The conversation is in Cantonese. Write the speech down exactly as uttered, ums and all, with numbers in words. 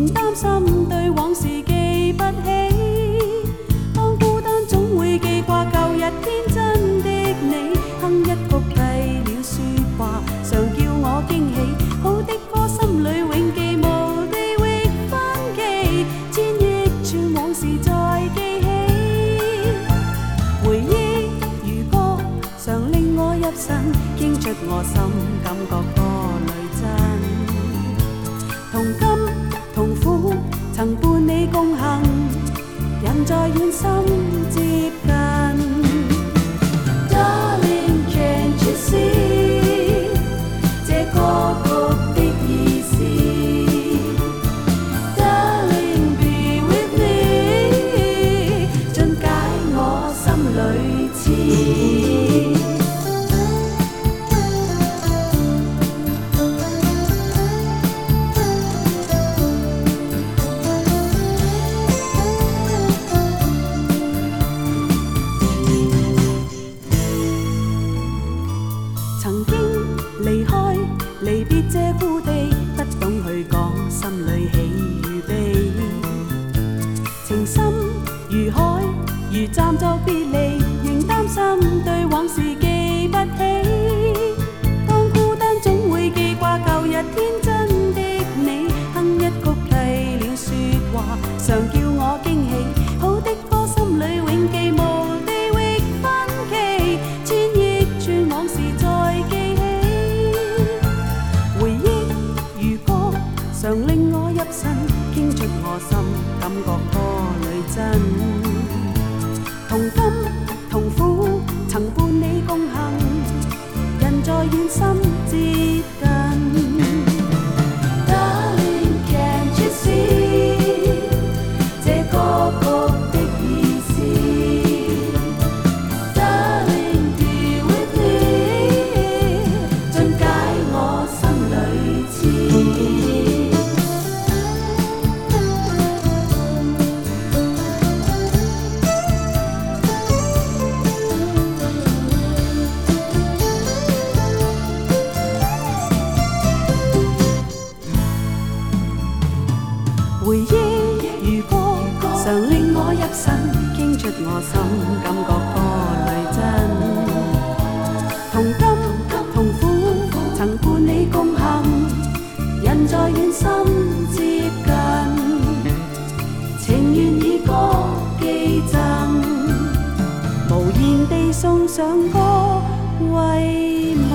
仍擔心對往事記不起。當孤單總會記掛舊日天真的你，哼一曲低了説話，常叫我驚喜。好的歌心裏永記無地域分歧，千億串往事再記起。回憶如歌，常令我入神，傾出我心，感覺多累真。同甘同苦，曾伴你共行，人在遠心接近。Darling, can't you see 這歌曲的意思 ？Darling, be with me 盡解我心裏刺。曾經離開離別這故地，不懂去講心裏喜與悲。情深如海，如暫作別離，仍擔心對往事記不起。當孤單總會記掛舊日天真的你，哼一曲低了説話，常叫我驚喜。好的歌心裏永記無地域分歧，千億串往事再記起。回憶如歌，常令我入神，傾出我心，感覺多累真。同甘同苦，曾伴你共行，人在遠心接近。Darling, can't you see 這歌曲的意思 ？Darling, be with me 盡解我心裏刺。回憶如歌，常令我入神，傾出我心，感覺多累真。同甘同苦，曾伴你共行，人在遠心接近，情願以歌寄贈，無言地送上歌慰問。